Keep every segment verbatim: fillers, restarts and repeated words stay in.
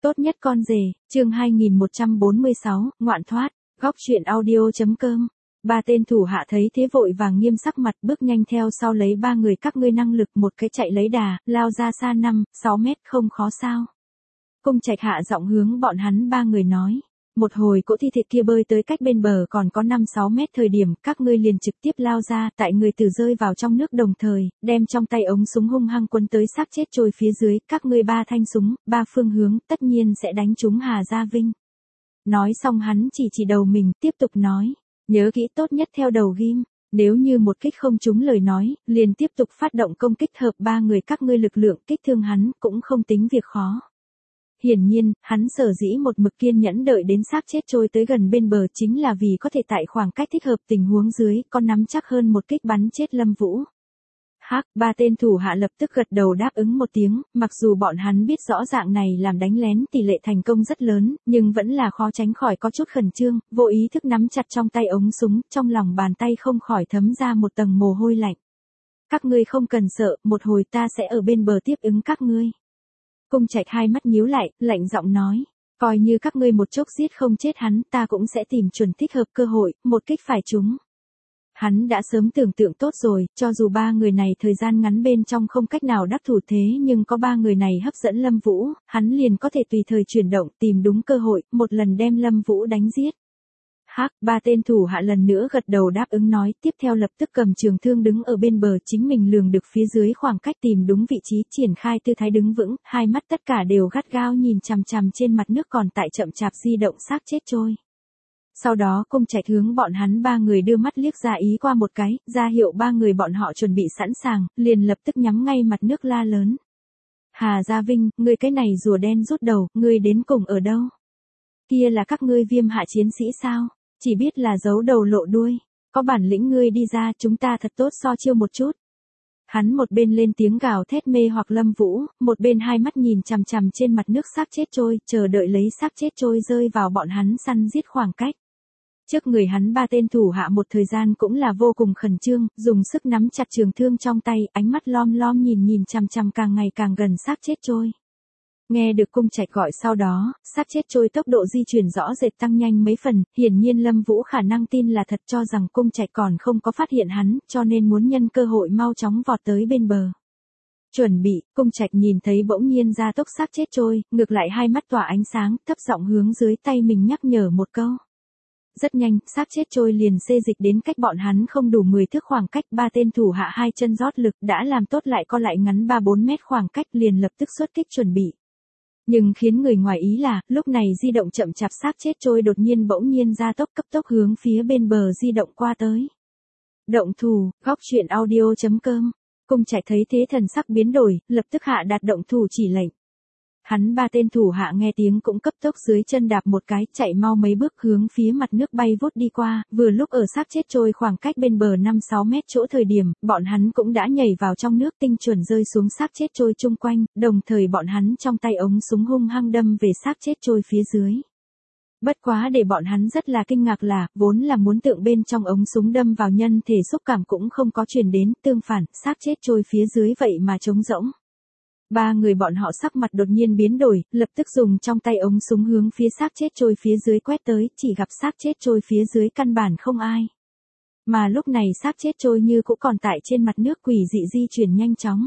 Tốt nhất con rể, chương hai nghìn một trăm bốn mươi sáu, ngoạn thoát, góc truyện audio.com. Ba tên thủ hạ thấy thế vội vàng nghiêm sắc mặt bước nhanh theo sau lấy ba người các ngươi năng lực một cái chạy lấy đà, lao ra xa năm, sáu mét không khó sao. Cung Trạch hạ giọng hướng bọn hắn ba người nói. Một hồi cỗ thi thể kia bơi tới cách bên bờ còn có năm sáu mét thời điểm các ngươi liền trực tiếp lao ra tại người tử rơi vào trong nước đồng thời, đem trong tay ống súng hung hăng quấn tới xác chết trôi phía dưới, các ngươi ba thanh súng, ba phương hướng, tất nhiên sẽ đánh trúng Hà Gia Vinh. Nói xong hắn chỉ chỉ đầu mình, tiếp tục nói, nhớ kỹ tốt nhất theo đầu ghim, nếu như một kích không trúng lời nói, liền tiếp tục phát động công kích hợp ba người các ngươi lực lượng kích thương hắn cũng không tính việc khó. Hiển nhiên, hắn sở dĩ một mực kiên nhẫn đợi đến xác chết trôi tới gần bên bờ chính là vì có thể tại khoảng cách thích hợp tình huống dưới, có nắm chắc hơn một kích bắn chết Lâm Vũ. Hắc, ba tên thủ hạ lập tức gật đầu đáp ứng một tiếng, mặc dù bọn hắn biết rõ dạng này làm đánh lén tỷ lệ thành công rất lớn, nhưng vẫn là khó tránh khỏi có chút khẩn trương, vô ý thức nắm chặt trong tay ống súng, trong lòng bàn tay không khỏi thấm ra một tầng mồ hôi lạnh. Các ngươi không cần sợ, một hồi ta sẽ ở bên bờ tiếp ứng các ngươi. Cung Trạch hai mắt nhíu lại, lạnh giọng nói, coi như các ngươi một chốc giết không chết hắn, ta cũng sẽ tìm chuẩn thích hợp cơ hội, một kích phải trúng. Hắn đã sớm tưởng tượng tốt rồi, cho dù ba người này thời gian ngắn bên trong không cách nào đắc thủ thế nhưng có ba người này hấp dẫn Lâm Vũ, hắn liền có thể tùy thời chuyển động tìm đúng cơ hội, một lần đem Lâm Vũ đánh giết. Hắc, ba tên thủ hạ lần nữa gật đầu đáp ứng nói, tiếp theo lập tức cầm trường thương đứng ở bên bờ chính mình lường được phía dưới khoảng cách tìm đúng vị trí triển khai tư thái đứng vững, hai mắt tất cả đều gắt gao nhìn chằm chằm trên mặt nước còn tại chậm chạp di động xác chết trôi. Sau đó Cung Trạch hướng bọn hắn ba người đưa mắt liếc ra ý qua một cái, ra hiệu ba người bọn họ chuẩn bị sẵn sàng, liền lập tức nhắm ngay mặt nước la lớn. Hà Gia Vinh, ngươi cái này rùa đen rút đầu, ngươi đến cùng ở đâu? Kia là các ngươi Viêm hạ chiến sĩ sao? Chỉ biết là giấu đầu lộ đuôi, có bản lĩnh ngươi đi ra chúng ta thật tốt so chiêu một chút. Hắn một bên lên tiếng gào thét mê hoặc Lâm Vũ, một bên hai mắt nhìn chằm chằm trên mặt nước xác chết trôi, chờ đợi lấy xác chết trôi rơi vào bọn hắn săn giết khoảng cách. Trước người hắn ba tên thủ hạ một thời gian cũng là vô cùng khẩn trương, dùng sức nắm chặt trường thương trong tay, ánh mắt lom lom nhìn nhìn chằm chằm càng ngày càng gần xác chết trôi. Nghe được Cung Trạch gọi sau đó, xác chết trôi tốc độ di chuyển rõ rệt tăng nhanh mấy phần, hiển nhiên Lâm Vũ khả năng tin là thật cho rằng Cung Trạch còn không có phát hiện hắn, cho nên muốn nhân cơ hội mau chóng vọt tới bên bờ. Chuẩn bị, Cung Trạch nhìn thấy bỗng nhiên ra tốc xác chết trôi, ngược lại hai mắt tỏa ánh sáng, thấp giọng hướng dưới tay mình nhắc nhở một câu. Rất nhanh, xác chết trôi liền xê dịch đến cách bọn hắn không đủ mười thước khoảng cách, ba tên thủ hạ hai chân rót lực đã làm tốt lại co lại ngắn ba bốn mét khoảng cách liền lập tức xuất kích chuẩn bị. Nhưng khiến người ngoài ý là, lúc này di động chậm chạp xác chết trôi đột nhiên bỗng nhiên ra tốc cấp tốc hướng phía bên bờ di động qua tới. Động thủ, góc truyện audio.com. Cung Trạch thấy thế thần sắc biến đổi, lập tức hạ đạt động thủ chỉ lệnh. Hắn ba tên thủ hạ nghe tiếng cũng cấp tốc dưới chân đạp một cái, chạy mau mấy bước hướng phía mặt nước bay vút đi qua, vừa lúc ở xác chết trôi khoảng cách bên bờ năm sáu mét chỗ thời điểm, bọn hắn cũng đã nhảy vào trong nước tinh chuẩn rơi xuống xác chết trôi chung quanh, đồng thời bọn hắn trong tay ống súng hung hăng đâm về xác chết trôi phía dưới. Bất quá để bọn hắn rất là kinh ngạc là, vốn là muốn tượng bên trong ống súng đâm vào nhân thể xúc cảm cũng không có truyền đến, tương phản, xác chết trôi phía dưới vậy mà trống rỗng. Ba người bọn họ sắc mặt đột nhiên biến đổi, lập tức dùng trong tay ống súng hướng phía xác chết trôi phía dưới quét tới, chỉ gặp xác chết trôi phía dưới căn bản không ai. Mà lúc này xác chết trôi như cũng còn tại trên mặt nước quỷ dị di chuyển nhanh chóng.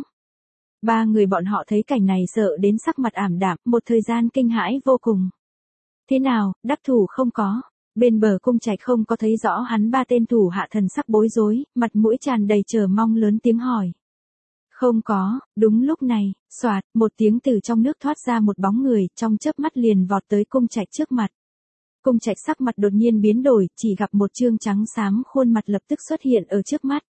Ba người bọn họ thấy cảnh này sợ đến sắc mặt ảm đạm, một thời gian kinh hãi vô cùng. Thế nào, đắc thủ không có? Bên bờ Cung Trạch không có thấy rõ hắn ba tên thủ hạ thần sắc bối rối, mặt mũi tràn đầy chờ mong lớn tiếng hỏi. Không có, đúng lúc này, xoạt, một tiếng từ trong nước thoát ra một bóng người, trong chớp mắt liền vọt tới Cung Trạch trước mặt. Cung Trạch sắc mặt đột nhiên biến đổi, chỉ gặp một trương trắng xám khuôn mặt lập tức xuất hiện ở trước mắt.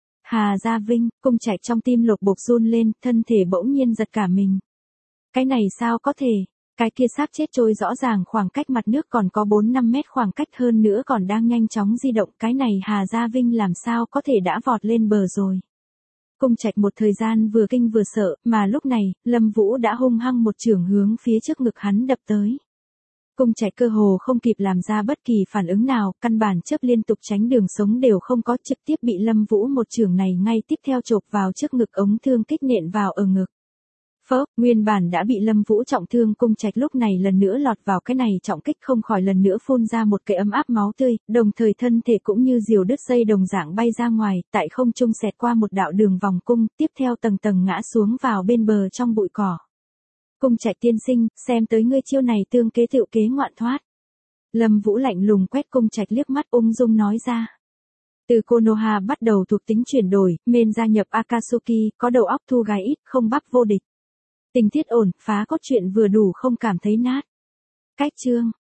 Hà Gia Vinh, Cung Trạch trong tim lục bục run lên, thân thể bỗng nhiên giật cả mình. Cái này sao có thể? Cái kia xác chết trôi rõ ràng khoảng cách mặt nước còn có bốn năm mét khoảng cách hơn nữa còn đang nhanh chóng di động, cái này Hà Gia Vinh làm sao có thể đã vọt lên bờ rồi. Cung Trạch một thời gian vừa kinh vừa sợ, mà lúc này, Lâm Vũ đã hung hăng một chưởng hướng phía trước ngực hắn đập tới. Cung Trạch cơ hồ không kịp làm ra bất kỳ phản ứng nào, căn bản chớp liên tục tránh đường sống đều không có, trực tiếp bị Lâm Vũ một chưởng này ngay tiếp theo chộp vào trước ngực, ống thương kích nện vào ở ngực. Phớp, nguyên bản đã bị Lâm Vũ trọng thương Cung Trạch lúc này lần nữa lọt vào cái này trọng kích không khỏi lần nữa phun ra một cái ấm áp máu tươi, đồng thời thân thể cũng như diều đứt dây đồng dạng bay ra ngoài, tại không trung xẹt qua một đạo đường vòng cung, tiếp theo tầng tầng ngã xuống vào bên bờ trong bụi cỏ. Cung Trạch tiên sinh, xem tới ngươi chiêu này tương kế tựu kế ngoạn thoát. Lâm Vũ lạnh lùng quét Cung Trạch liếc mắt ung dung nói ra. Từ Konoha bắt đầu thuộc tính chuyển đổi, men gia nhập Akatsuki, có đầu óc thu gái ít, không bắp vô địch. Tình tiết ổn, phá cốt truyện vừa đủ không cảm thấy nát. Cách chương